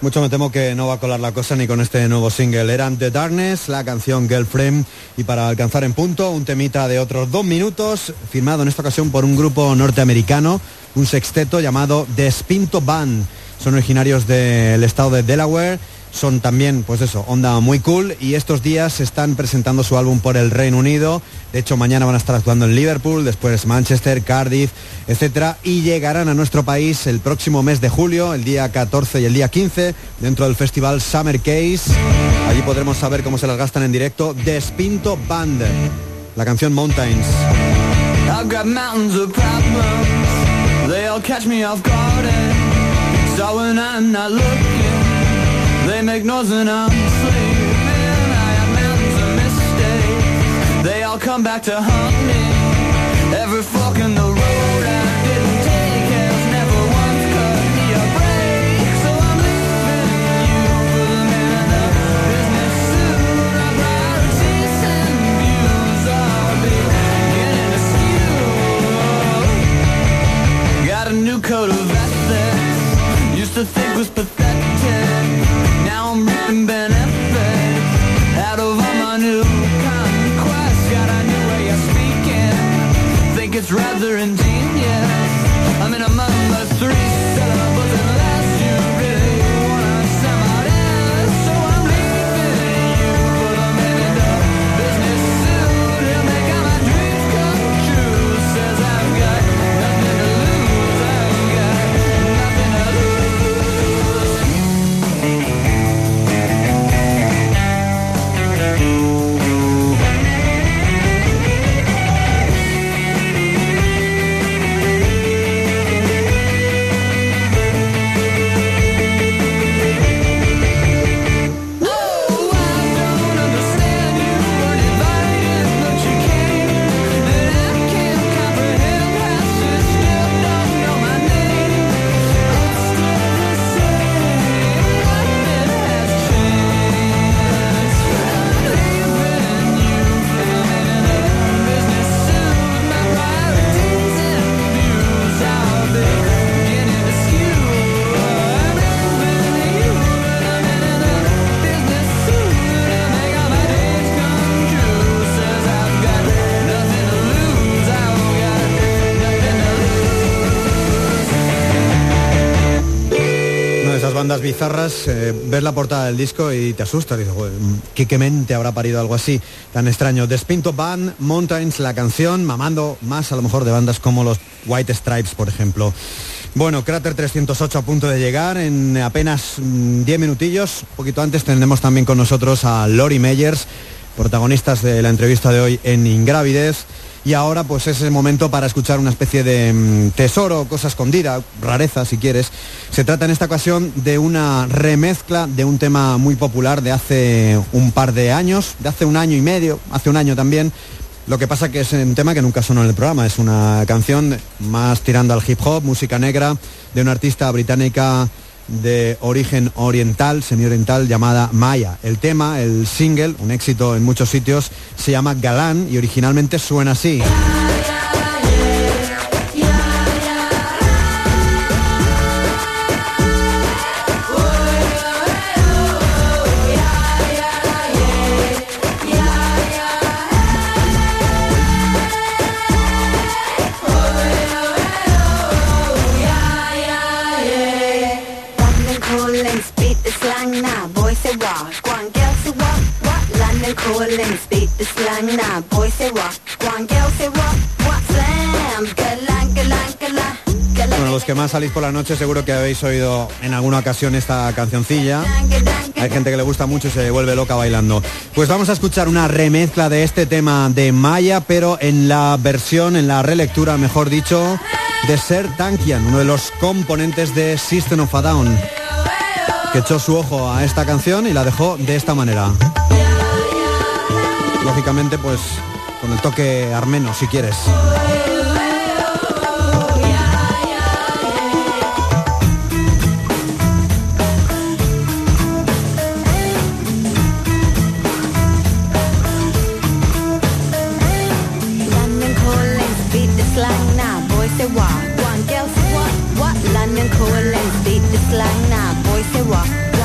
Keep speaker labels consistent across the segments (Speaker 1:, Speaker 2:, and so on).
Speaker 1: Mucho me temo que no va a colar la cosa ni con este nuevo single. Eran The Darkness, la canción Girlfriend, y para alcanzar en punto un temita de otros 2 minutos, firmado en esta ocasión por un grupo norteamericano, un sexteto llamado The Spinto Band. Son originarios del estado de Delaware, son también, pues eso, onda muy cool, y estos días están presentando su álbum por el Reino Unido. De hecho, mañana van a estar actuando en Liverpool, después Manchester, Cardiff, etcétera, y llegarán a nuestro país el próximo mes de julio, el día 14 y el día 15, dentro del festival Summer Case. Allí podremos saber cómo se las gastan en directo. The Spinto Band, la canción Mountains.
Speaker 2: I've got mountains of problems, they all catch me off guard, so when I'm not looking, they make noise when I'm sleeping. I have mountains of mistakes, they all come back to haunt me. Every fork in the road I didn't take has never once cut me a break. So I'm leaving you for the man in the business suit. Our priorities and views are beginning to skew. Got a new code of ethics, used to think was pathetic. Now I'm reaping benefits out of all my new conquests. Got a new way of speaking, think it's rather ingenious. I'm in among the 3 syllables unless you really wanna sound it. So I'm leaving you for the man in the business suit. He'll make all my dreams come true. Says I've got nothing to lose, I've got nothing to lose.
Speaker 1: Bandas bizarras, ves la portada del disco y te asustas, dices, ¿qué mente habrá parido algo así tan extraño? The Spinto Band, Mountains, la canción, mamando más a lo mejor de bandas como los White Stripes, por ejemplo. Bueno, Cráter 308 a punto de llegar en apenas 10 minutillos. Un poquito antes tendremos también con nosotros a Lori Meyers, protagonistas de la entrevista de hoy en Ingrávides. Y ahora pues es el momento para escuchar una especie de tesoro, cosa escondida, rareza si quieres. Se trata en esta ocasión de una remezcla de un tema muy popular de hace un par de años, de hace 1 año y medio, hace 1 año también. Lo que pasa que es un tema que nunca sonó en el programa, es una canción más tirando al hip hop, música negra, de una artista británica de origen oriental, semi-oriental, llamada Maya. El tema, el single, un éxito en muchos sitios, se llama Galán y originalmente suena así. Bueno, los que más salís por la noche seguro que habéis oído en alguna ocasión esta cancioncilla. Hay gente que le gusta mucho y se vuelve loca bailando. Pues vamos a escuchar una remezcla de este tema de Maya, pero en la versión, en la relectura, mejor dicho, de Serj Tankian, uno de los componentes de System of a Down, que echó su ojo a esta canción y la dejó de esta manera. Lógicamente, pues, con el toque armeno, si quieres.
Speaker 3: London calling, speak the slang now, boy say what?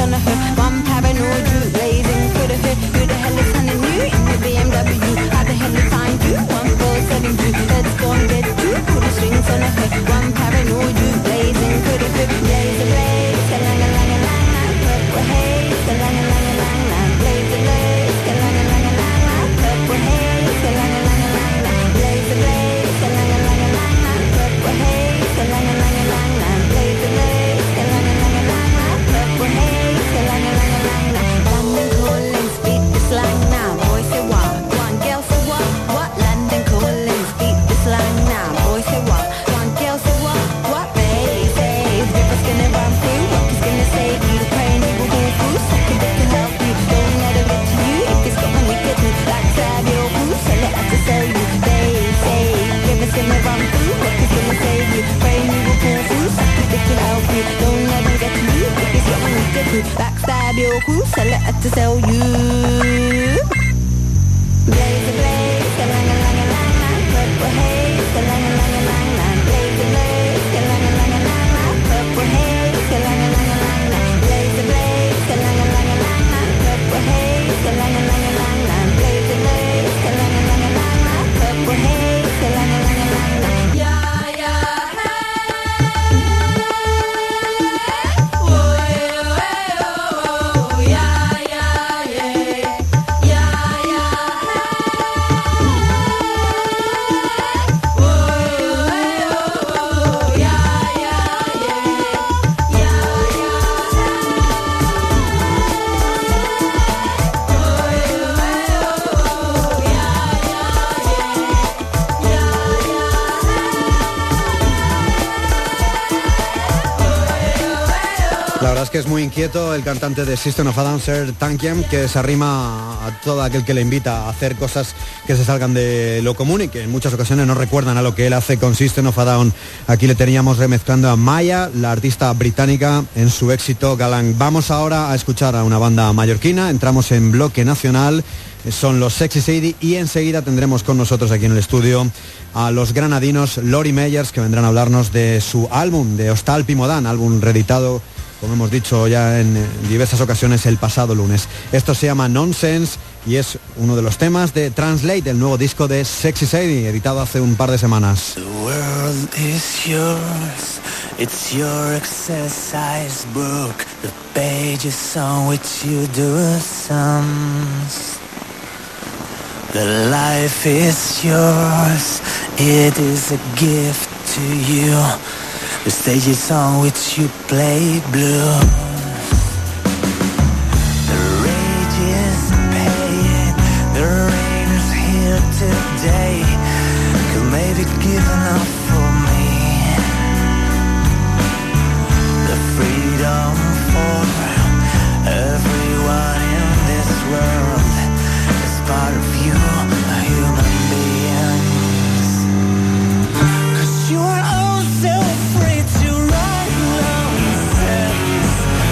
Speaker 3: on a hood. One paranoid you blazing for the hood. Who the hell is hunting you in the BMW? How the hell is find you? 1472. Let's go and get you. Pull the strings on a hood. One paranoid you blazing for the hood. Blaze a blaze, a lang a lang a lang lang. Purple haze, a lang a lang a lang lang. Blaze a blaze, a lang a lang a lang lang. Purple haze, a lang a lang a lang lang. Blaze a blaze, a lang a lang a lang lang. Purple haze, a lang a lang a lang lang. Blaze a blaze, a lang a lang a lang lang. Purple haze, a lang a lang a lang lang. London calling, speak the slang now. Boy say what? One girl say what? What? London calling, speak the slang now. Boy say what? One girl say what? What? They say river's gonna run through. Rock is gonna save you. Praying you will go through. Something that can help you. Don't let it get to you. If it's got money, get to like stab your crew. Sell it out to sell you. They say river's gonna run through. Rock is gonna save you. Praying you will pull through. Something that can help you. Don't let it get to you. If it's got money, get to backstab your crew. Sell it out to sell you. Blaze a blaze, a lang a lang a lang lang. Purple haze, a lang a lang a lang lang. Blaze a blaze, a lang a lang a lang lang. Purple haze, a lang a lang a lang lang. Blaze a blaze, a lang a lang a lang lang. Purple haze, a lang a lang a lang lang. Blaze a blaze, a lang a lang a lang lang. Purple haze, a lang a lang a lang lang. Yeah, yeah, hey. Oh, yeah, oh, yeah, yeah, yeah. Yeah, yeah,
Speaker 1: La verdad es que es muy inquieto el cantante de System of a Down, Serj Tankian, que se arrima a todo aquel que le invita a hacer cosas que se salgan de lo común y que en muchas ocasiones no recuerdan a lo que él hace con System of a Down. Aquí le teníamos remezclando a Maya, la artista británica, en su éxito Galang. Vamos ahora a escuchar a una banda mallorquina, entramos en bloque nacional, son los Sexy Sadie y enseguida tendremos con nosotros aquí en el estudio a los granadinos Lori Meyers, que vendrán a hablarnos de su álbum, de Hostal Pimodan, álbum reeditado, como hemos dicho ya en diversas ocasiones, el pasado lunes. Esto se llama Nonsense y es uno de los temas de Translate, el nuevo disco de Sexy Sadie, editado hace un par de semanas.
Speaker 2: The world is yours, it's your exercise book, the pages on which you do sums. The life is yours, it is a gift to you, the stages on which you play blues. The rage is paid, the rain is here today, could maybe give enough for me. The freedom for everyone in this world is part of you, a human beings. 'Cause you are all so free to run nonsense.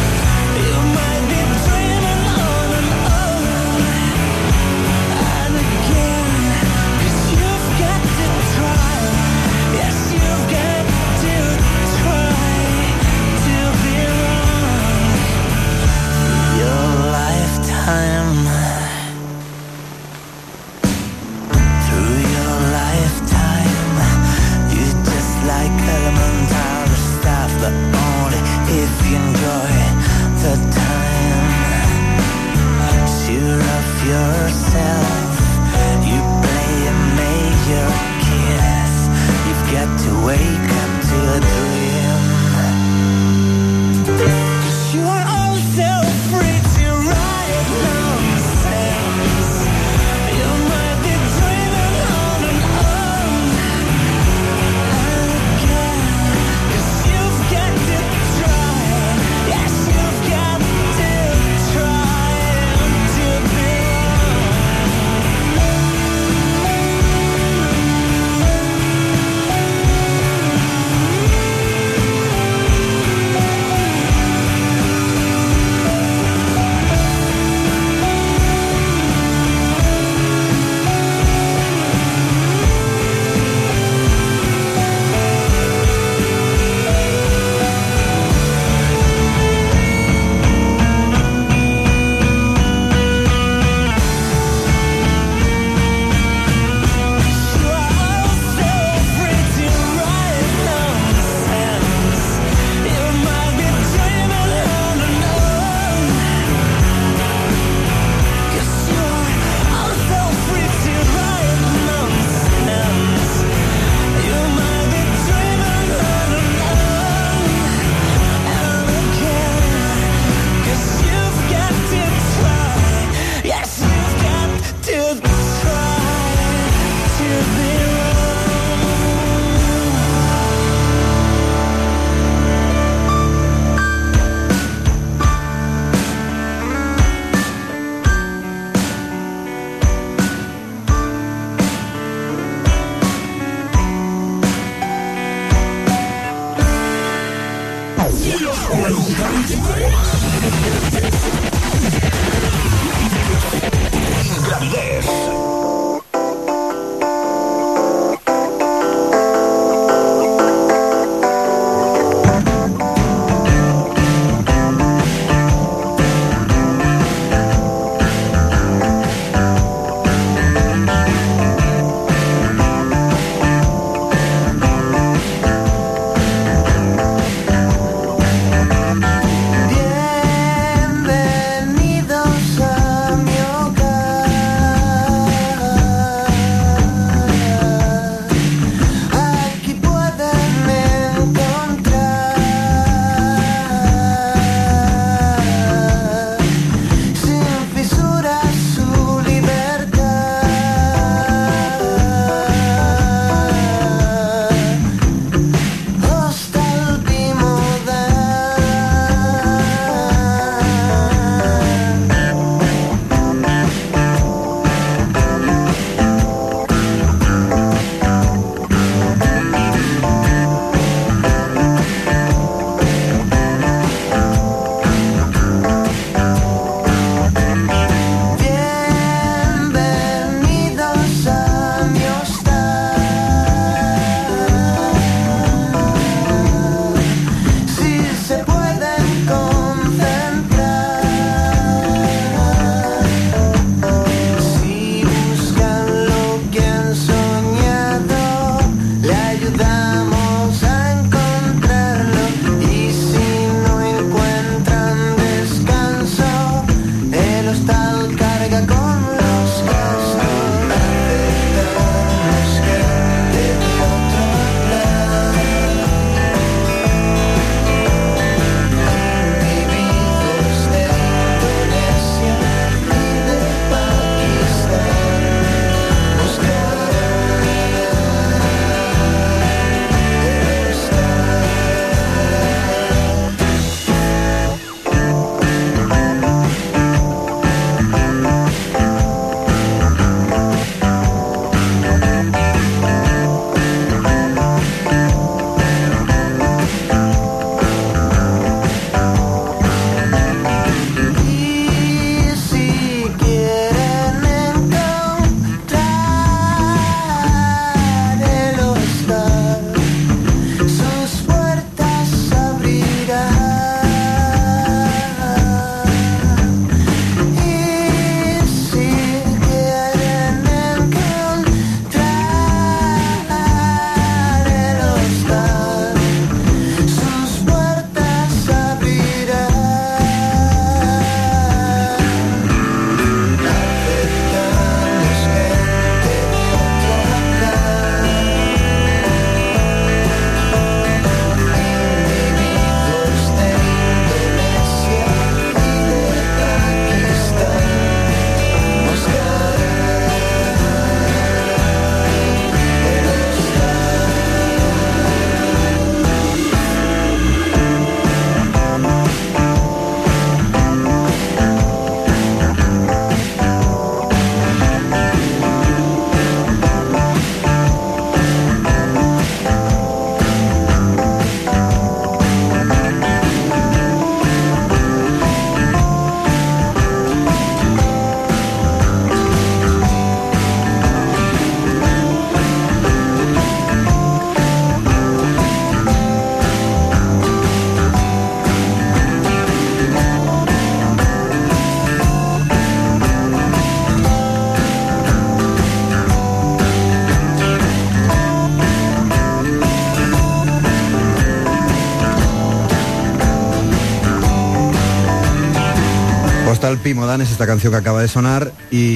Speaker 1: Postal Pimodan es esta canción que acaba de sonar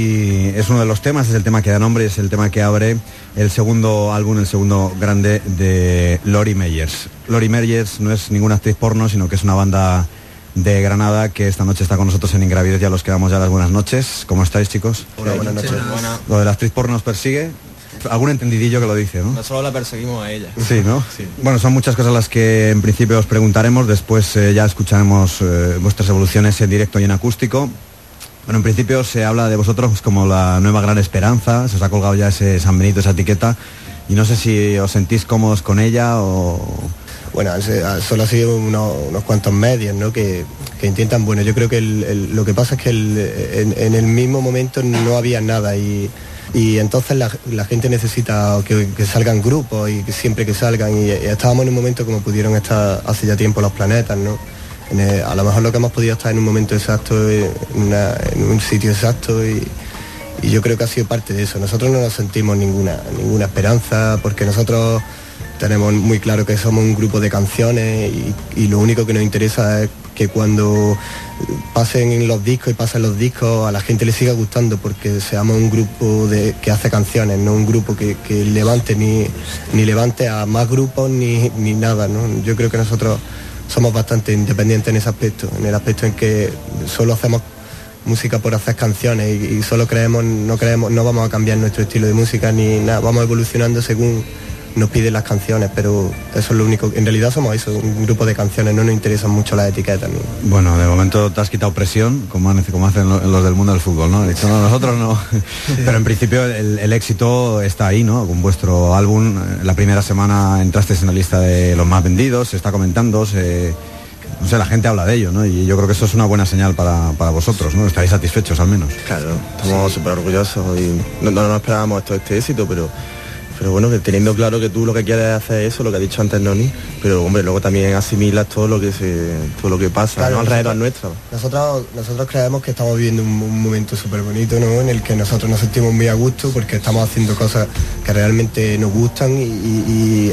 Speaker 1: y es uno de los temas, es el tema que da nombre, es el tema que abre el segundo álbum, el segundo grande de Lori Meyers. Lori Meyers no es ninguna actriz porno, sino que es una banda de Granada que esta noche está con nosotros en Ingravidez. Ya los quedamos ya las buenas noches. ¿Cómo estáis, chicos?
Speaker 4: Hola, buenas noches.
Speaker 1: Lo de la actriz porno nos persigue. Algún entendidillo que lo dice, ¿no?
Speaker 4: Nosotros la perseguimos a ella.
Speaker 1: Sí, ¿no?
Speaker 4: Sí.
Speaker 1: Bueno, son muchas cosas las que en principio os preguntaremos. Después ya escucharemos vuestras evoluciones en directo y en acústico. Bueno, en principio se habla de vosotros como la nueva gran esperanza. Se os ha colgado ya ese San Benito, esa etiqueta. Y no sé si os sentís cómodos con ella o...
Speaker 5: Bueno, solo ha sido unos cuantos medios, ¿no? que intentan, bueno, yo creo que lo que pasa es que en el mismo momento no había nada y entonces la gente necesita que salgan grupos y que siempre que salgan y estábamos en un momento como pudieron estar hace ya tiempo los planetas, ¿no? A lo mejor lo que hemos podido estar en un momento exacto, en un sitio exacto y yo creo que ha sido parte de eso. Nosotros no nos sentimos ninguna esperanza porque nosotros tenemos muy claro que somos un grupo de canciones y lo único que nos interesa es que cuando pasen los discos y pasen los discos a la gente le siga gustando porque seamos un grupo que hace canciones, no un grupo que levante ni levante a más grupos ni nada, ¿no? Yo creo que nosotros somos bastante independientes en ese aspecto, en el aspecto en que solo hacemos música por hacer canciones y solo no vamos a cambiar nuestro estilo de música ni nada, vamos evolucionando según nos piden las canciones, pero eso es lo único. En realidad somos eso, un grupo de canciones, no nos interesan mucho las etiquetas. ¿No?
Speaker 1: Bueno, de momento te has quitado presión, como hacen los del mundo del fútbol, ¿no? Dicho, no, nosotros no. Sí. Pero en principio el éxito está ahí, ¿no? Con vuestro álbum, la primera semana entrasteis en la lista de los más vendidos, se está comentando, no sé, la gente habla de ello, ¿no? Y yo creo que eso es una buena señal para vosotros, ¿no? Estaréis satisfechos al menos.
Speaker 4: Claro, estamos súper orgullosos y no esperábamos este éxito, pero bueno, que teniendo claro que tú lo que quieres hacer es eso, lo que ha dicho antes Noni, pero hombre, luego también asimilas todo lo que pasa, claro, ¿no? Alrededor nuestro.
Speaker 5: Nosotros creemos que estamos viviendo un momento súper bonito, ¿no? En el que nosotros nos sentimos muy a gusto porque estamos haciendo cosas que realmente nos gustan y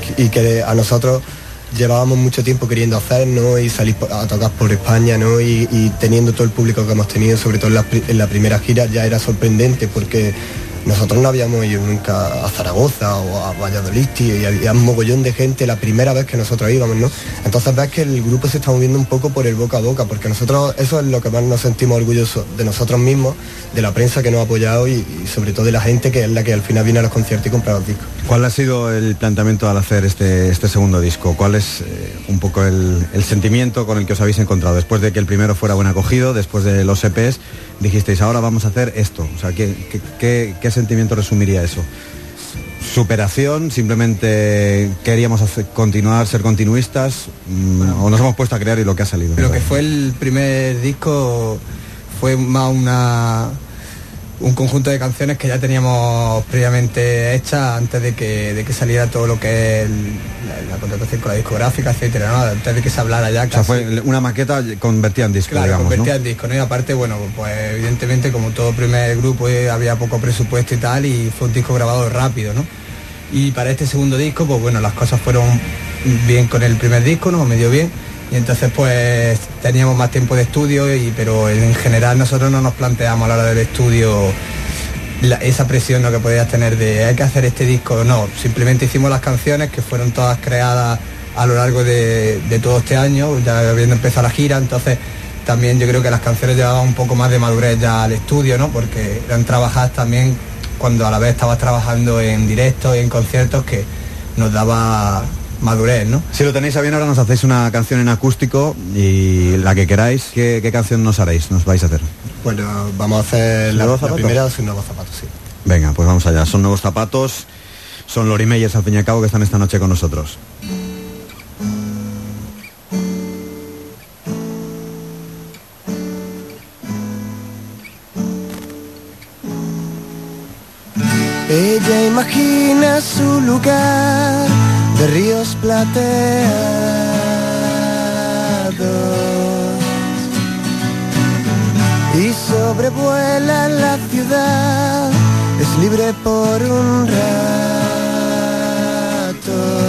Speaker 5: que a nosotros llevábamos mucho tiempo queriendo hacer, ¿no? Y salir a tocar por España, ¿no? Y teniendo todo el público que hemos tenido, sobre todo en la primera gira, ya era sorprendente porque nosotros no habíamos ido nunca a Zaragoza o a Valladolid y había un mogollón de gente la primera vez que nosotros íbamos, ¿no? Entonces ves que el grupo se está moviendo un poco por el boca a boca, porque nosotros eso es lo que más nos sentimos orgullosos de nosotros mismos, de la prensa que nos ha apoyado y sobre todo de la gente que es la que al final viene a los conciertos y compra los discos.
Speaker 1: ¿Cuál ha sido el planteamiento al hacer este segundo disco? ¿Cuál es un poco el sentimiento con el que os habéis encontrado? Después de que el primero fuera buen acogido, después de los EPs, dijisteis, ahora vamos a hacer esto. O sea, ¿qué sentimiento resumiría eso? ¿Superación? ¿Simplemente queríamos continuar, ser continuistas? ¿O nos hemos puesto a crear y lo que ha salido?
Speaker 6: Lo que fue el primer disco fue más un conjunto de canciones que ya teníamos previamente hechas antes de que saliera todo lo que es la contratación con la discográfica, etcétera, ¿no? Antes de que se hablara ya.
Speaker 1: O sea, fue una maqueta convertida en disco,
Speaker 6: claro,
Speaker 1: digamos,
Speaker 6: convertida
Speaker 1: ¿no?
Speaker 6: en disco, ¿no? Y aparte, bueno, pues evidentemente como todo primer grupo había poco presupuesto y tal, y fue un disco grabado rápido, ¿no? Y para este segundo disco, pues bueno, las cosas fueron bien con el primer disco, ¿no? Medio bien. Y entonces pues teníamos más tiempo de estudio, pero en general nosotros no nos planteamos a la hora del estudio esa presión, ¿no?, que podías tener de hay que hacer este disco. No, simplemente hicimos las canciones que fueron todas creadas a lo largo de todo este año, ya habiendo empezado la gira. Entonces también yo creo que las canciones llevaban un poco más de madurez ya al estudio, ¿no? Porque eran trabajadas también cuando a la vez estabas trabajando en directo y en conciertos, que nos daba madurez, ¿no?
Speaker 1: Si lo tenéis a bien, ahora nos hacéis una canción en acústico y la que queráis. ¿Qué canción nos vais a hacer?
Speaker 5: Bueno, vamos a hacer la primera, Son Nuevos Zapatos, sí.
Speaker 1: Venga, pues vamos allá. Son Nuevos Zapatos, son Lori Meyers al fin y al cabo, que están esta noche con nosotros.
Speaker 5: Ella imagina su lugar de ríos plateados y sobrevuela la ciudad, es libre por un rato.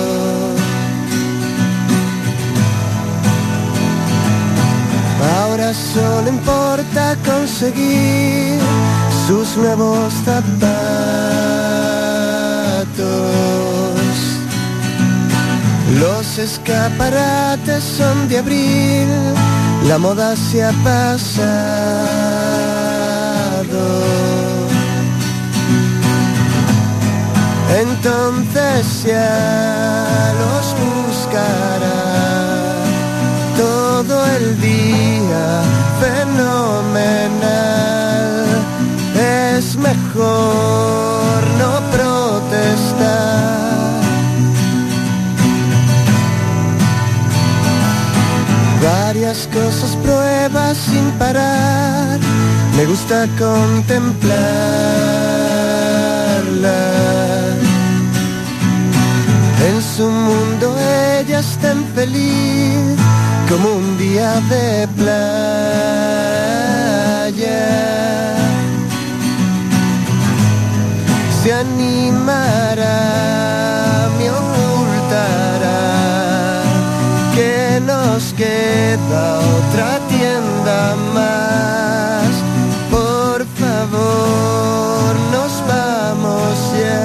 Speaker 5: Ahora
Speaker 7: ahora solo importa conseguir sus nuevos zapatos. Los escaparates son de abril, la moda se ha pasado. Entonces ya los buscará todo el día, fenomenal. Es mejor no protestar. Varias cosas pruebas sin parar, me gusta contemplarla. En su mundo ella es tan feliz como un día de playa. Se animará, me ocultará que nos queda otra tienda más. Por favor, nos vamos ya.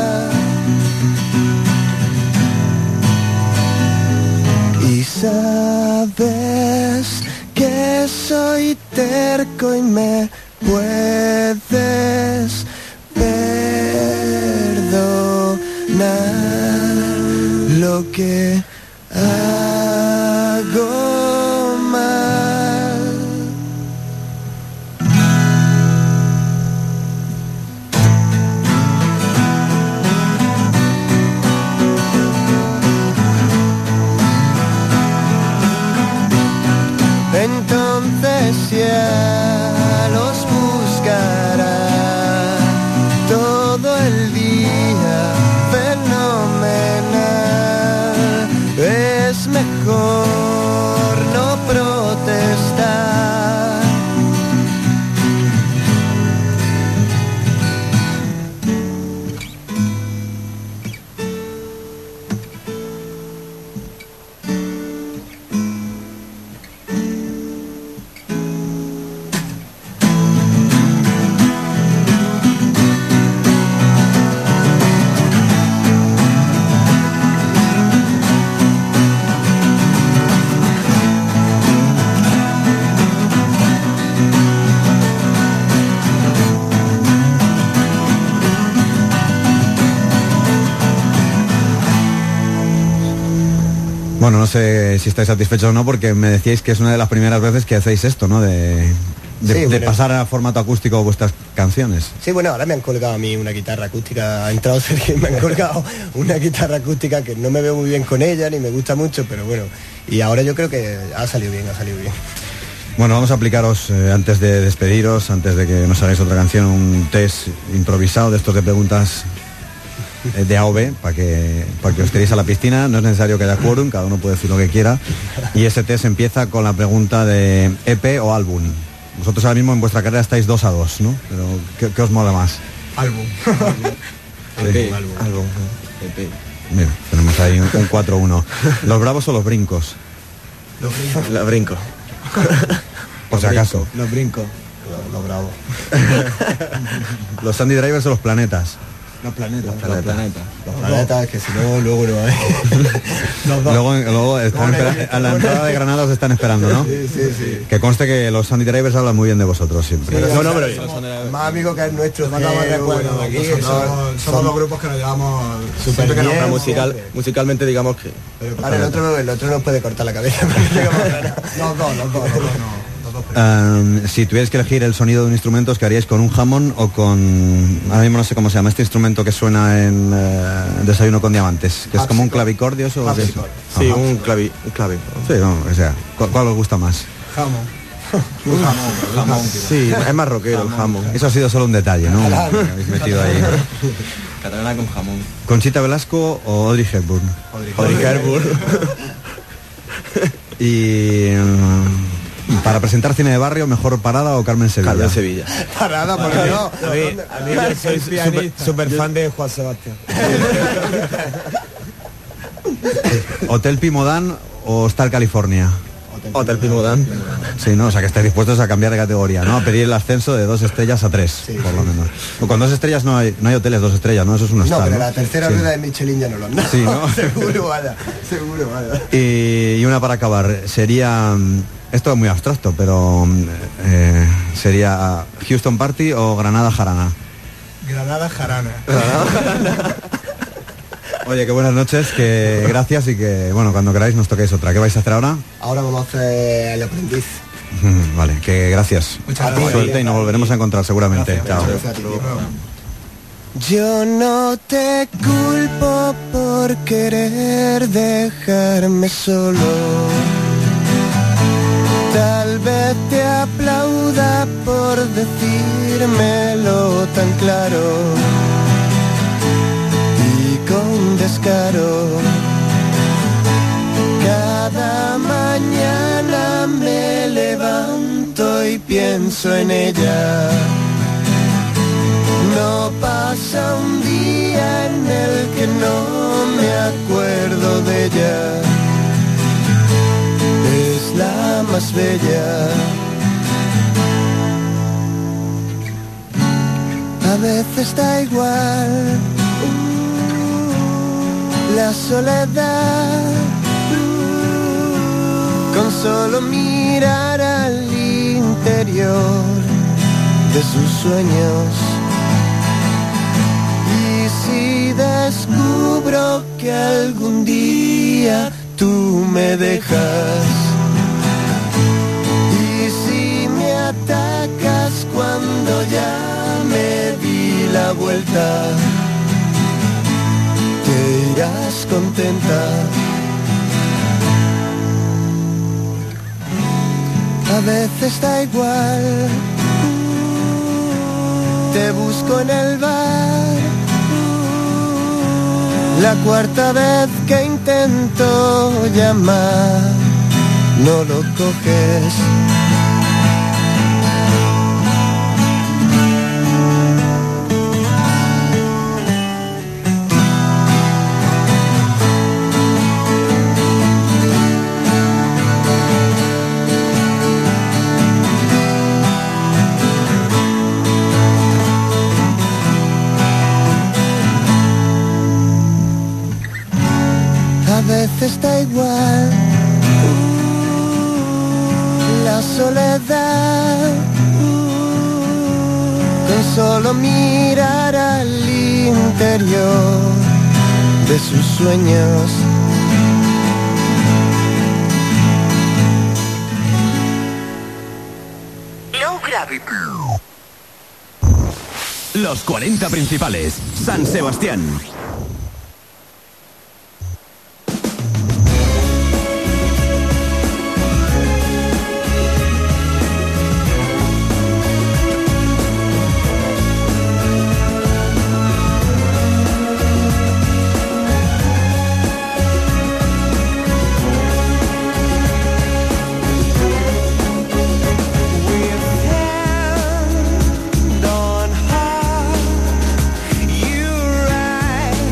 Speaker 7: Y sabes que soy terco y me puedes perdonar lo que hago mal. Entonces ya los buscará todo el día, fenomenal. Es mejor no protestar.
Speaker 1: Bueno, no sé si estáis satisfechos o no, porque me decíais que es una de las primeras veces que hacéis esto, ¿no? De pasar a formato acústico vuestras canciones.
Speaker 5: Sí, bueno, ahora me han colgado a mí una guitarra acústica, ha entrado Sergio y me han colgado una guitarra acústica que no me veo muy bien con ella, ni me gusta mucho, pero bueno, y ahora yo creo que ha salido bien.
Speaker 1: Bueno, vamos a aplicaros, antes de despediros, antes de que nos hagáis otra canción, un test improvisado de estos de preguntas de A o B, para que os tiréis a la piscina. No es necesario que haya quórum, cada uno puede decir lo que quiera, y ese test empieza con la pregunta de EP o álbum. Vosotros ahora mismo en vuestra carrera estáis 2-2, ¿no? Pero ¿qué os mola más?
Speaker 6: Álbum.
Speaker 4: Álbum. EP.
Speaker 1: Mira, tenemos ahí un 4-1. ¿Los bravos o los brincos?
Speaker 4: Los brincos.
Speaker 1: Por si acaso.
Speaker 6: Los brincos.
Speaker 5: Lo bravo.
Speaker 1: ¿Los Sandy Drivers o los planetas?
Speaker 6: Los planetas.
Speaker 5: Los planetas, que si no, luego no hay.
Speaker 1: Luego están a la entrada de Granada os están esperando, ¿no?
Speaker 5: Sí.
Speaker 1: Que conste que los Sandy Drivers hablan muy bien de vosotros siempre.
Speaker 5: Sí, pero más amigos que es nuestro.
Speaker 6: Somos los grupos que nos llevamos
Speaker 5: súper
Speaker 6: siempre que
Speaker 5: bien.
Speaker 4: Musicalmente digamos que...
Speaker 5: Vale, el otro nos puede cortar la cabeza.
Speaker 6: Los dos.
Speaker 1: Si tuvierais que elegir el sonido de un instrumento, ¿os quedaríais con un Hammond o con... ahora mismo no sé cómo se llama este instrumento que suena en Desayuno con Diamantes, que es como un clavicordio o qué es?
Speaker 4: Sí,
Speaker 1: Ajá.
Speaker 4: un clave.
Speaker 1: Sí, no, o sea, ¿cuál os gusta más?
Speaker 6: Hammond.
Speaker 4: Sí, es más rockero el Hammond.
Speaker 1: Eso ha sido solo un detalle, ¿no? Que habéis metido ahí.
Speaker 4: Catalana con jamón.
Speaker 1: ¿Conchita Velasco o Audrey Hepburn?
Speaker 4: Audrey Hepburn.
Speaker 1: Y para presentar cine de barrio, ¿mejor Parada o Carmen Sevilla?
Speaker 4: Carmen Sevilla.
Speaker 5: Parada, porque no.
Speaker 6: A mí yo soy súper fan de Juan Sebastián.
Speaker 1: ¿Hotel Pimodán o Star California?
Speaker 5: Hotel
Speaker 4: Hotel Primo Dan.
Speaker 1: Sí, ¿no? O sea, que estáis dispuestos a cambiar de categoría, ¿no? A pedir el ascenso de 2 estrellas a 3, por lo menos. Con 2 estrellas no hay hoteles 2 estrellas, ¿no? Eso es un hostal,
Speaker 5: No, pero
Speaker 1: ¿no?
Speaker 5: la tercera rueda de Michelin ya no lo han dado.
Speaker 1: Sí, ¿no?
Speaker 5: Seguro, vaya. Seguro, vaya.
Speaker 1: Y una para acabar, sería... Esto es muy abstracto, pero sería Houston Party o Granada Jarana.
Speaker 6: Granada Jarana.
Speaker 1: Oye, qué buenas noches, que gracias y que, bueno, cuando queráis nos toquéis otra. ¿Qué vais a hacer ahora?
Speaker 5: Ahora vamos a hacer El Aprendiz.
Speaker 1: Vale, que gracias.
Speaker 6: Muchas
Speaker 5: gracias.
Speaker 1: Suerte y nos volveremos a encontrar seguramente.
Speaker 6: Gracias.
Speaker 1: Chao.
Speaker 5: Gracias a ti. Yo no te culpo por querer dejarme solo. Tal vez te aplauda por decírmelo tan claro y con descaro. Cada mañana me levanto y pienso en ella. No pasa un día en el que no me acuerdo de ella. Es la más bella. A veces da igual la soledad. Con solo mirar al interior de sus sueños. Y si descubro que algún día tú me dejas, y si me atacas cuando ya me di la vuelta, te irás contenta. A veces da igual, te busco en el bar. La cuarta vez que intento llamar, no lo coges. A veces da igual la soledad, con solo mirar al interior de sus sueños.
Speaker 8: Low Gravity.
Speaker 9: Los 40 principales. San Sebastián.
Speaker 7: Hand on heart, you write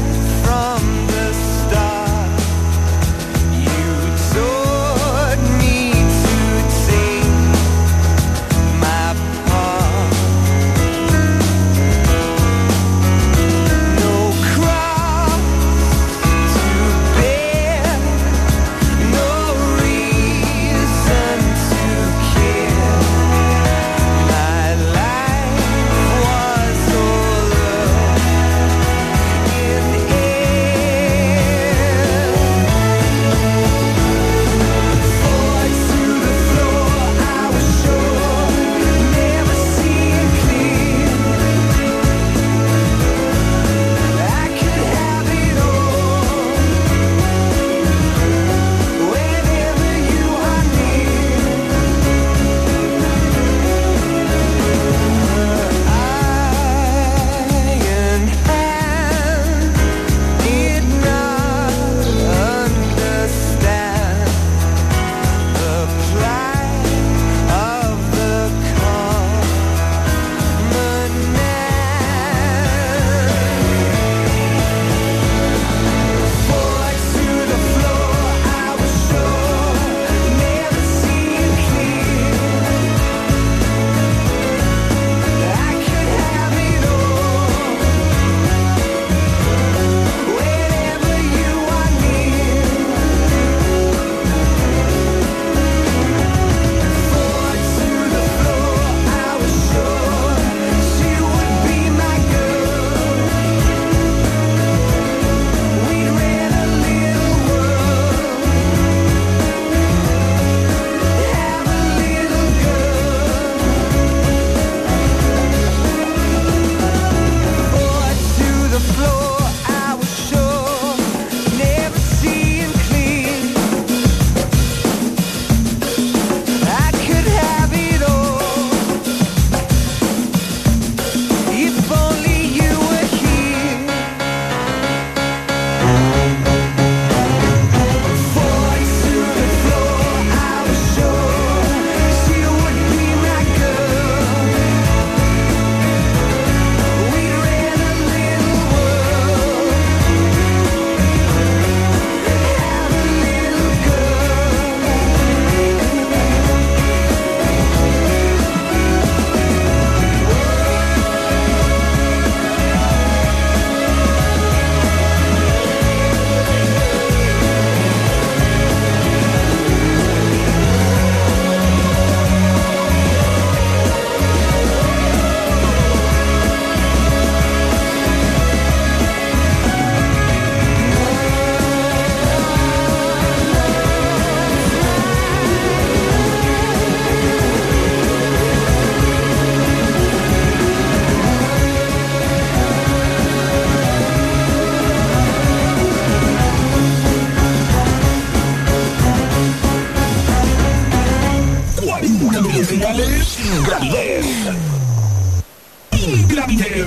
Speaker 9: Ingravidez. Ingravidez.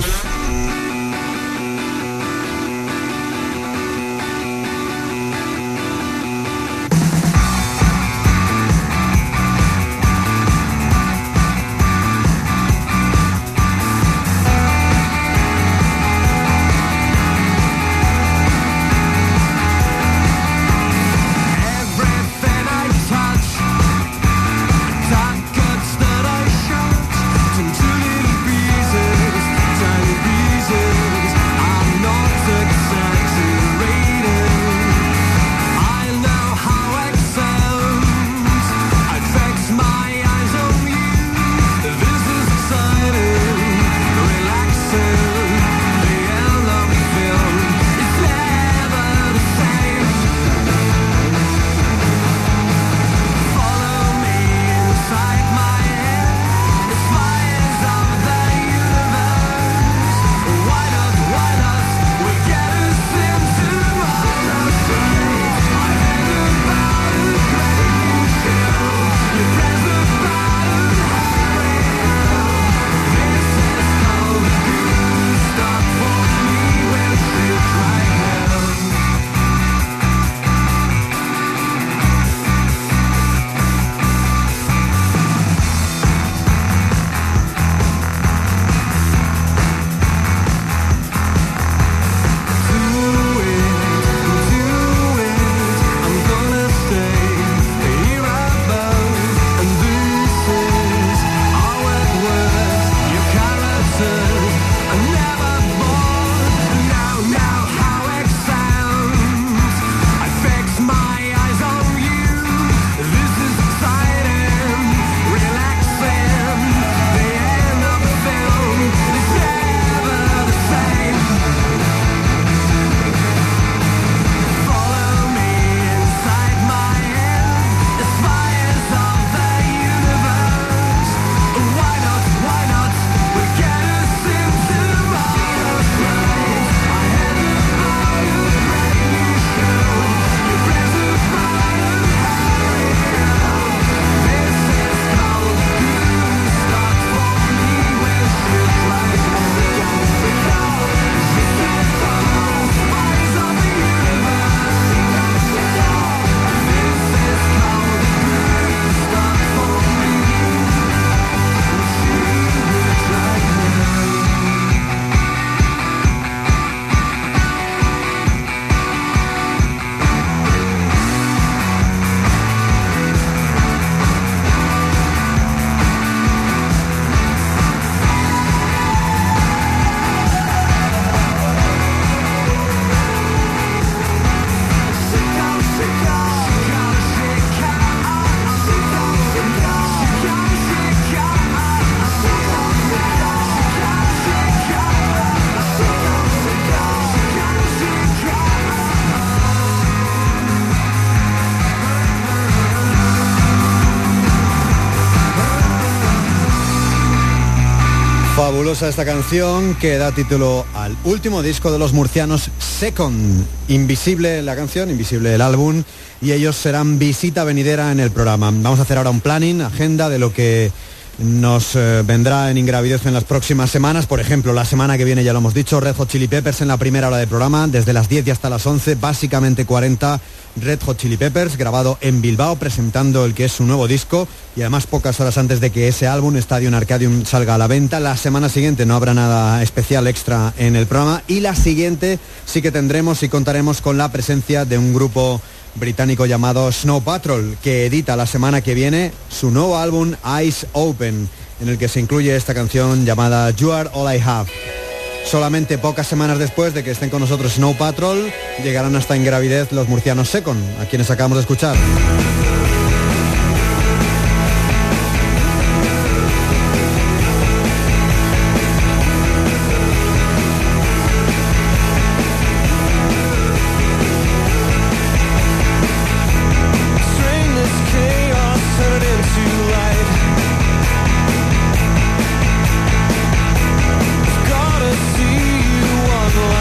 Speaker 1: Fabulosa esta canción que da título al último disco de los murcianos, Second. Invisible la canción, invisible el álbum, y ellos serán visita venidera en el programa. Vamos a hacer ahora un planning, agenda de lo que nos vendrá en Ingravidez en las próximas semanas. Por ejemplo, la semana que viene, ya lo hemos dicho, Red Hot Chili Peppers en la primera hora del programa, desde las 10 y hasta las 11, básicamente 40, Red Hot Chili Peppers, grabado en Bilbao, presentando el que es su nuevo disco, y además pocas horas antes de que ese álbum, Stadium Arcadium, salga a la venta. La semana siguiente no habrá nada especial extra en el programa, y la siguiente sí que tendremos y contaremos con la presencia de un grupo británico llamado Snow Patrol, que edita la semana que viene su nuevo álbum Eyes Open, en el que se incluye esta canción llamada You Are All I Have. Solamente pocas semanas después de que estén con nosotros Snow Patrol, llegarán hasta Ingravidez los murcianos Second, a quienes acabamos de escuchar.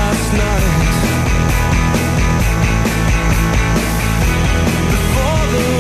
Speaker 2: Before the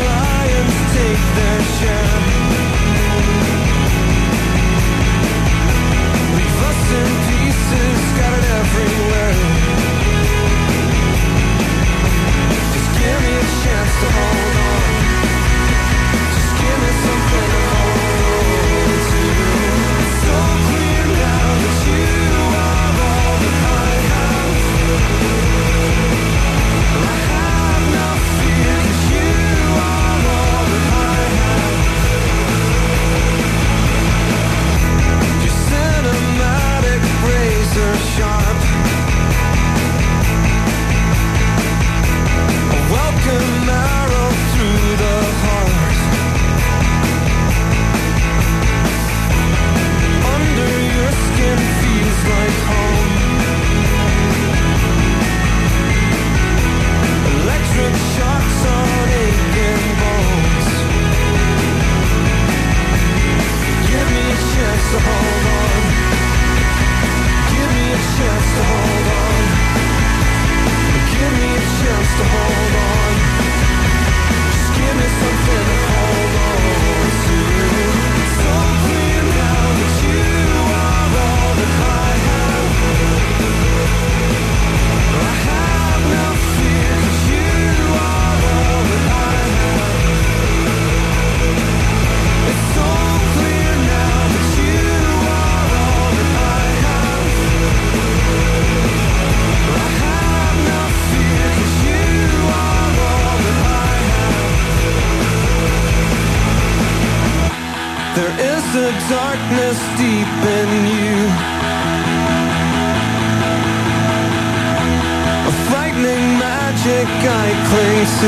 Speaker 2: the darkness deep in you. A frightening magic I cling to.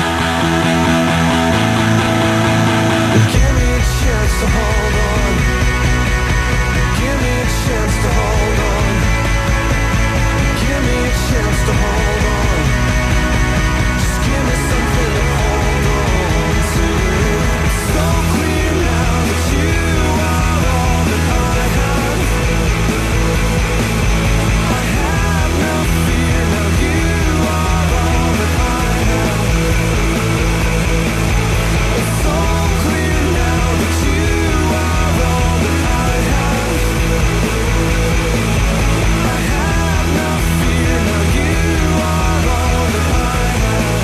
Speaker 2: Give me a chance to hold on. Give me a chance to hold on. Give me a chance to hold on. Just give me something to hold on to. So clear now that you are all that I have. I have no fear now. You are all that I have. It's so clear now that you are all that I have. I have no fear now. You are all that I have.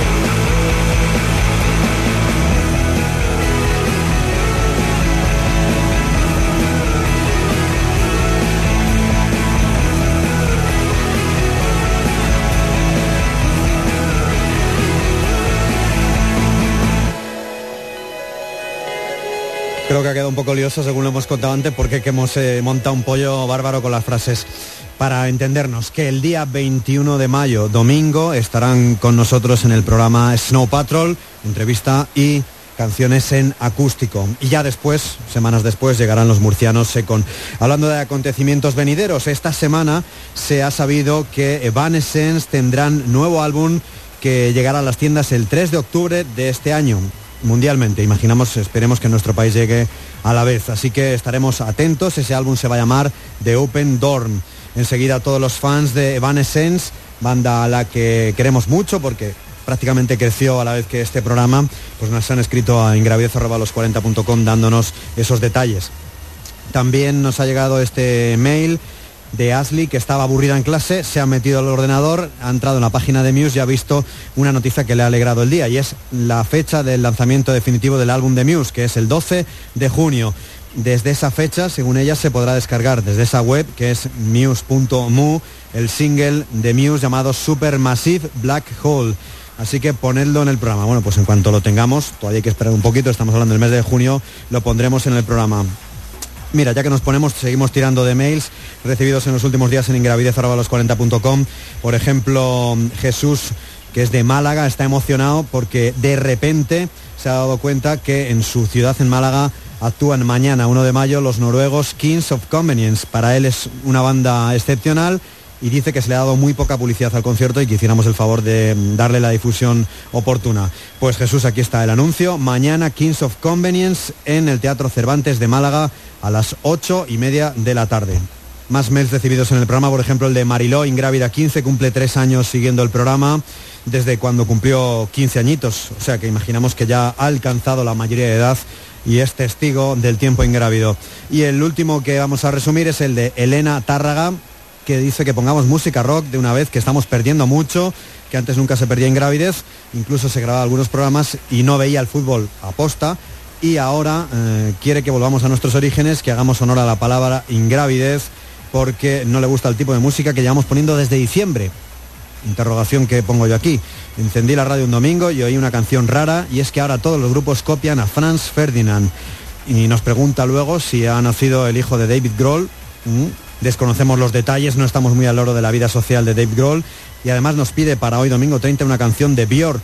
Speaker 1: Creo que ha quedado un poco lioso según lo hemos contado antes porque que hemos montado un pollo bárbaro con las frases. Para entendernos, que el día 21 de mayo, domingo, estarán con nosotros en el programa Snow Patrol, entrevista y canciones en acústico. Y ya después, semanas después, llegarán los murcianos Secon. Hablando de acontecimientos venideros, esta semana se ha sabido que Evanescence tendrán nuevo álbum que llegará a las tiendas el 3 de octubre de este año. Mundialmente, esperemos que en nuestro país llegue a la vez, así que estaremos atentos. Ese álbum se va a llamar The Open Door. Enseguida todos los fans de Evanescence, banda a la que queremos mucho porque prácticamente creció a la vez que este programa, pues nos han escrito a ingravidez@los40.com dándonos esos detalles. También nos ha llegado este mail de Ashley, que estaba aburrida en clase, se ha metido al ordenador, ha entrado en la página de Muse y ha visto una noticia que le ha alegrado el día, y es la fecha del lanzamiento definitivo del álbum de Muse, que es el 12 de junio. Desde esa fecha, según ella, se podrá descargar desde esa web, que es muse.mu, el single de Muse llamado Supermassive Black Hole. Así que ponedlo en el programa. Bueno, pues en cuanto lo tengamos, todavía hay que esperar un poquito, estamos hablando del mes de junio, lo pondremos en el programa. Mira, ya que nos ponemos, seguimos tirando de mails recibidos en los últimos días en ingravidez@los40.com. Por ejemplo, Jesús, que es de Málaga, está emocionado porque de repente se ha dado cuenta que en su ciudad, en Málaga, actúan mañana, 1 de mayo, los noruegos Kings of Convenience. Para él es una banda excepcional y dice que se le ha dado muy poca publicidad al concierto y que hiciéramos el favor de darle la difusión oportuna. Pues Jesús, aquí está el anuncio. Mañana Kings of Convenience en el Teatro Cervantes de Málaga a las 8:30 de la tarde. Más mails recibidos en el programa, por ejemplo el de Mariló, ingrávida 15, cumple 3 años siguiendo el programa desde cuando cumplió 15 añitos, o sea que imaginamos que ya ha alcanzado la mayoría de edad y es testigo del tiempo ingrávido. Y el último que vamos a resumir es el de Elena Tárraga, que dice que pongamos música rock de una vez, que estamos perdiendo mucho, que antes nunca se perdía Ingravidez, incluso se grababa algunos programas y no veía el fútbol aposta, y ahora quiere que volvamos a nuestros orígenes, que hagamos honor a la palabra Ingravidez, porque no le gusta el tipo de música que llevamos poniendo desde diciembre. Interrogación que pongo yo aquí. Encendí la radio un domingo y oí una canción rara, y es que ahora todos los grupos copian a Franz Ferdinand, y nos pregunta luego si ha nacido el hijo de David Grohl. Desconocemos los detalles, no estamos muy al loro de la vida social de Dave Grohl, y además nos pide para hoy domingo 30 una canción de Björk.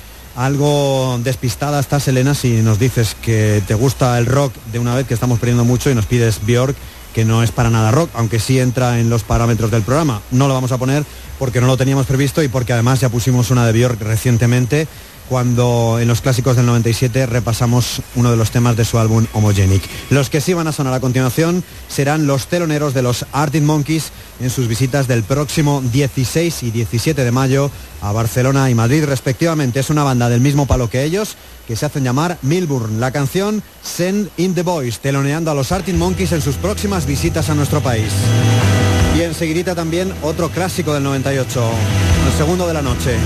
Speaker 1: Algo despistada estás, Elena, si nos dices que te gusta el rock de una vez, que estamos perdiendo mucho, y nos pides Björk, que no es para nada rock, aunque sí entra en los parámetros del programa. No lo vamos a poner porque no lo teníamos previsto y porque además ya pusimos una de Björk recientemente, cuando en los clásicos del 97 repasamos uno de los temas de su álbum Homogenic. Los que sí van a sonar a continuación serán los teloneros de los Arctic Monkeys en sus visitas del próximo 16 y 17 de mayo a Barcelona y Madrid respectivamente. Es una banda del mismo palo que ellos, que se hacen llamar Milburn. La canción Send in the Boys, teloneando a los Arctic Monkeys en sus próximas visitas a nuestro país. Y enseguidita también otro clásico del 98, el segundo de la noche.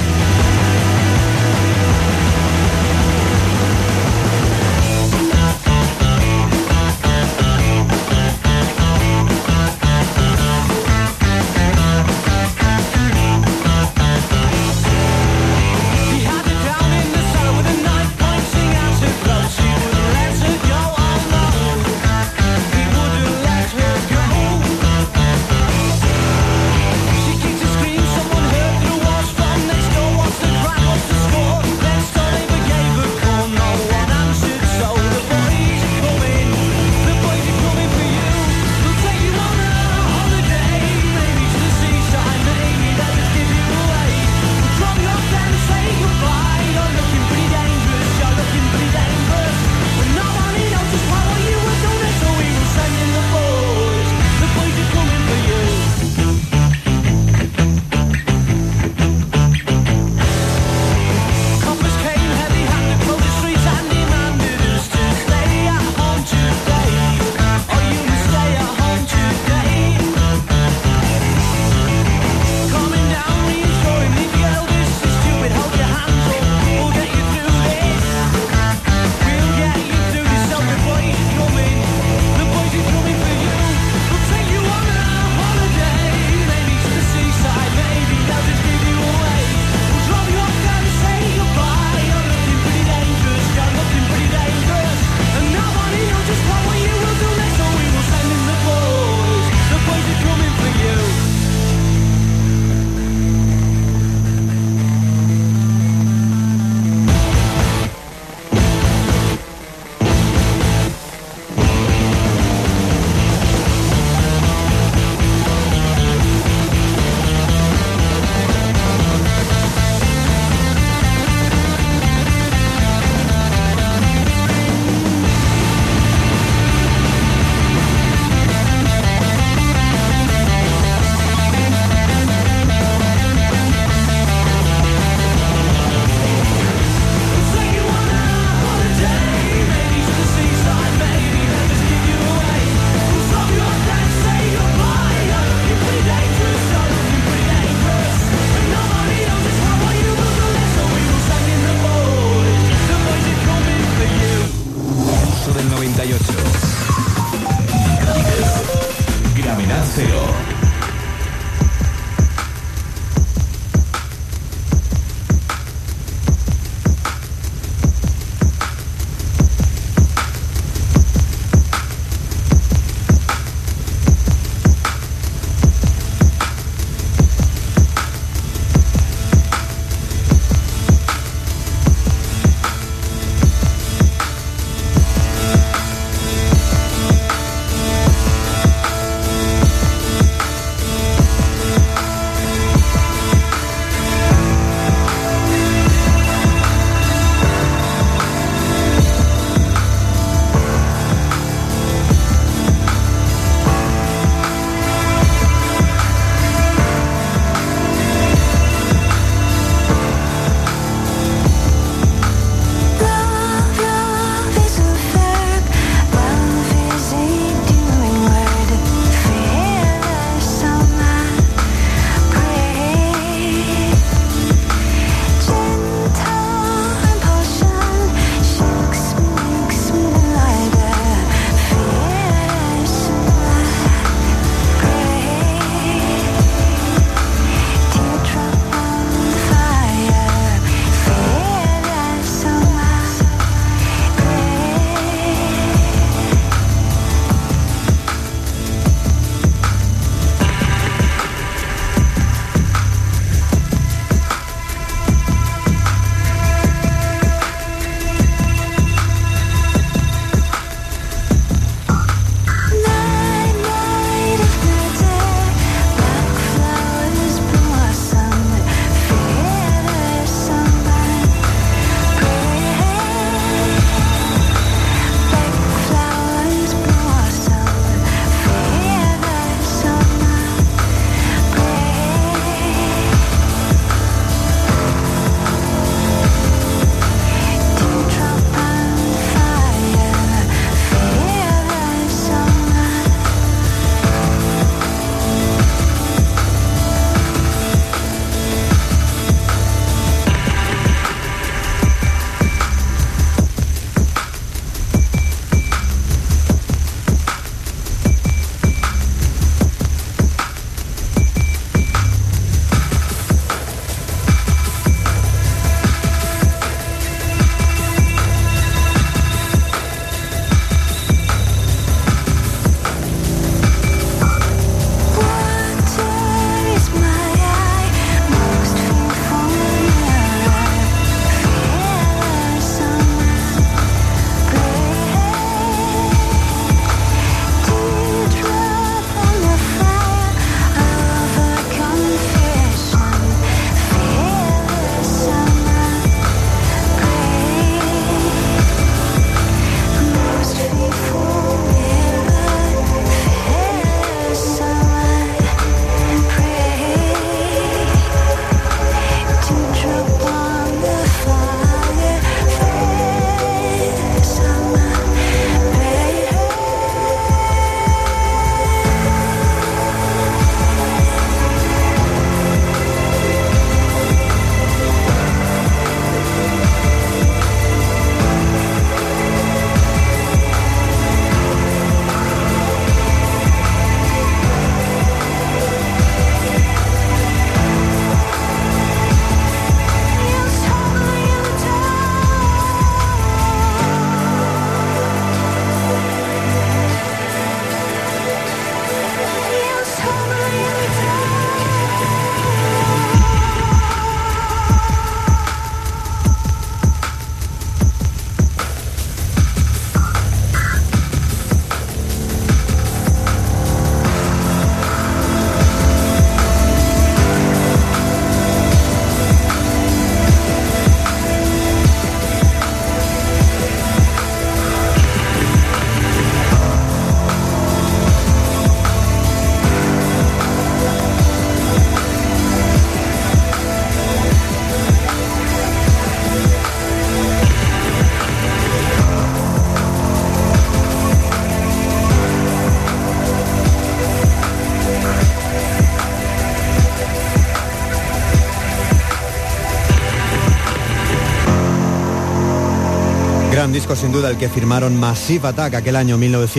Speaker 1: gran disco sin duda el que firmaron Massive Attack aquel año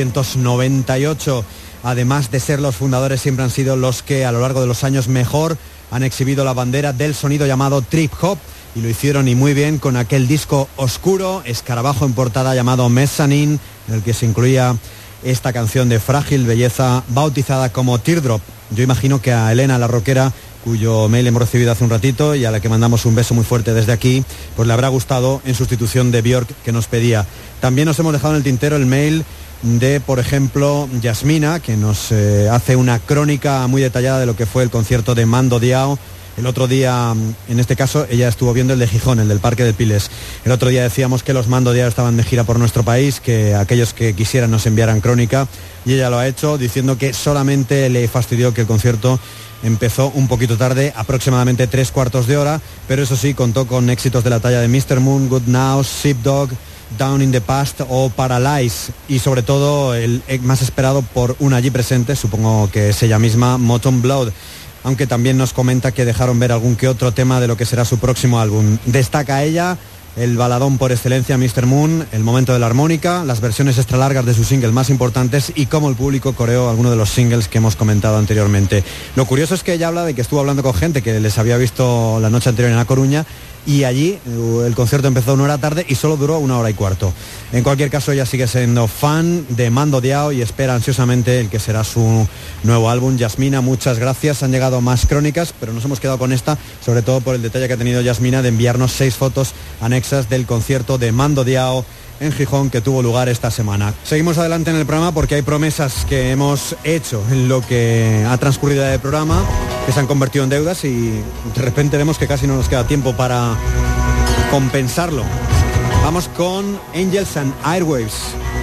Speaker 1: 1998. Además de ser los fundadores, siempre han sido los que a lo largo de los años mejor han exhibido la bandera del sonido llamado trip hop, y lo hicieron y muy bien con aquel disco oscuro, escarabajo en portada llamado Mezzanine, en el que se incluía esta canción de frágil belleza bautizada como Teardrop. Yo imagino que a Elena, la rockera, cuyo mail hemos recibido hace un ratito y a la que mandamos un beso muy fuerte desde aquí, pues le habrá gustado en sustitución de Björk, que nos pedía. También nos hemos dejado en el tintero el mail de, por ejemplo, Yasmina, que nos hace una crónica muy detallada de lo que fue el concierto de Mando Diao. El otro día, en este caso, ella estuvo viendo el de Gijón, el del Parque del Piles. El otro día decíamos que los Mando Diao estaban de gira por nuestro país, que aquellos que quisieran nos enviaran crónica, y ella lo ha hecho, diciendo que solamente le fastidió que el concierto empezó un poquito tarde, aproximadamente 3/4 de hora, pero eso sí, contó con éxitos de la talla de Mr. Moon, Good Now, Sheepdog, Down in the Past o Paralyze, y sobre todo el más esperado por una allí presente, supongo que es ella misma, Moton Blood, aunque también nos comenta que dejaron ver algún que otro tema de lo que será su próximo álbum. Destaca ella el baladón por excelencia, Mr. Moon, el momento de la armónica, las versiones extra largas de sus singles más importantes y cómo el público coreó algunos de los singles que hemos comentado anteriormente. Lo curioso es que ella habla de que estuvo hablando con gente que les había visto la noche anterior en A Coruña, y allí el concierto empezó 1 hora tarde y solo duró 1 hora y cuarto. En cualquier caso, ella sigue siendo fan de Mando Diao y espera ansiosamente el que será su nuevo álbum. Yasmina, muchas gracias. Han llegado más crónicas, pero nos hemos quedado con esta, sobre todo por el detalle que ha tenido Yasmina de enviarnos 6 fotos anexas del concierto de Mando Diao en Gijón, que tuvo lugar esta semana. Seguimos adelante en el programa porque hay promesas que hemos hecho en lo que ha transcurrido el programa, que se han convertido en deudas, y de repente vemos que casi no nos queda tiempo para compensarlo. Vamos con Angels and Airwaves,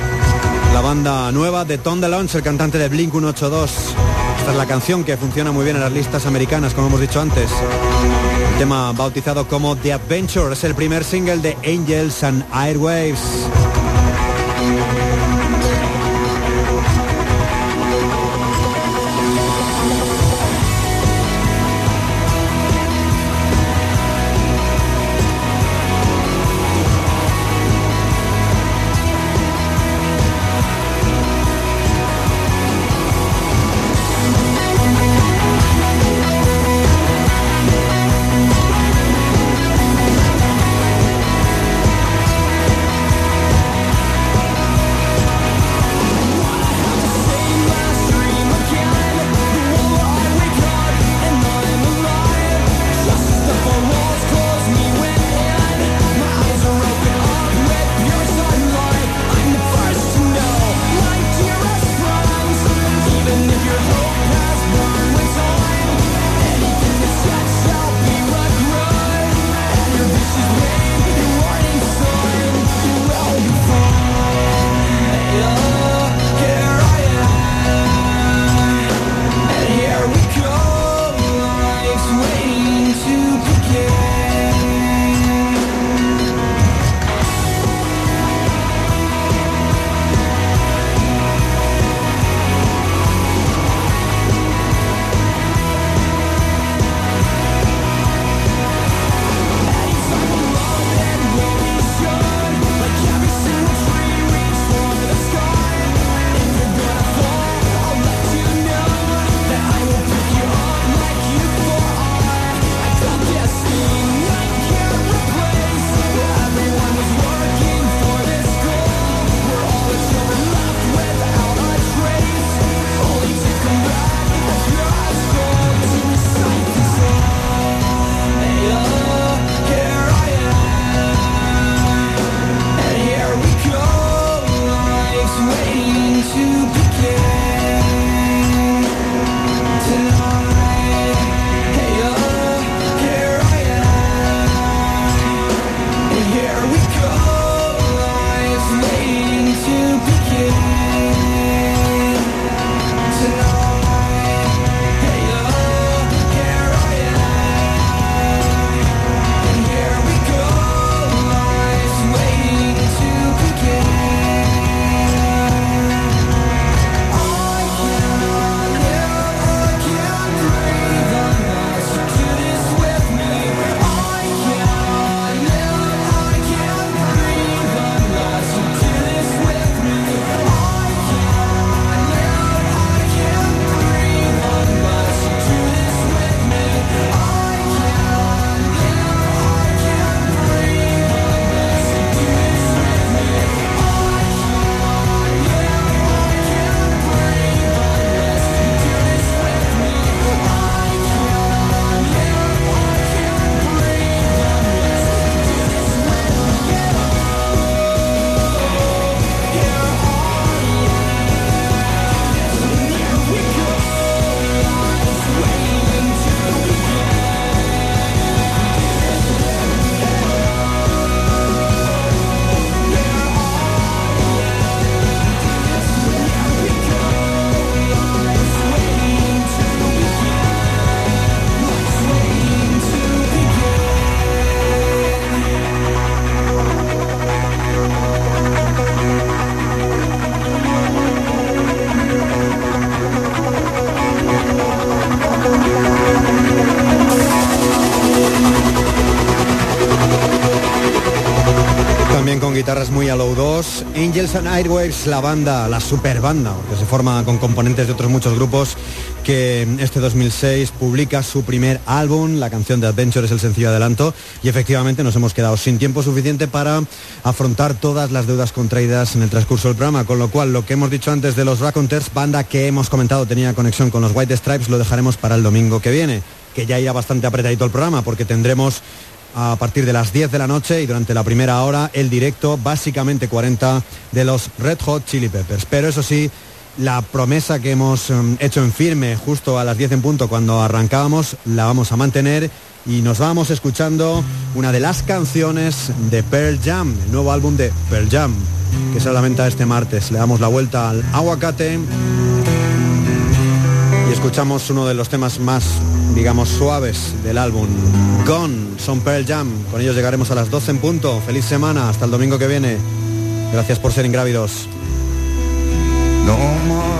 Speaker 1: la banda nueva de Tom DeLonge, el cantante de Blink-182. Esta es la canción que funciona muy bien en las listas americanas, como hemos dicho antes. El tema bautizado como The Adventure es el primer single de Angels and Airwaves. guitarras muy a low 2. Angels and Airwaves, la banda, la super banda, que se forma con componentes de otros muchos grupos, que este 2006 publica su primer álbum. La canción de Adventure es el sencillo adelanto y efectivamente nos hemos quedado sin tiempo suficiente para afrontar todas las deudas contraídas en el transcurso del programa, con lo cual lo que hemos dicho antes de los Raconteurs, banda que hemos comentado tenía conexión con los White Stripes, lo dejaremos para el domingo que viene, que ya irá bastante apretadito el programa porque tendremos a partir de las 10 de la noche y durante la primera hora el directo, básicamente 40, de los Red Hot Chili Peppers. Pero eso sí, la promesa que hemos hecho en firme justo a las 10 en punto cuando arrancábamos, la vamos a mantener y nos vamos escuchando una de las canciones de Pearl Jam, el nuevo álbum de Pearl Jam, que sale a la venta este martes. Le damos la vuelta al aguacate y escuchamos uno de los temas más, digamos, suaves del álbum. Gone, son Pearl Jam. Con ellos llegaremos a las 12 en punto. Feliz semana, hasta el domingo que viene. Gracias por ser ingrávidos.
Speaker 2: No more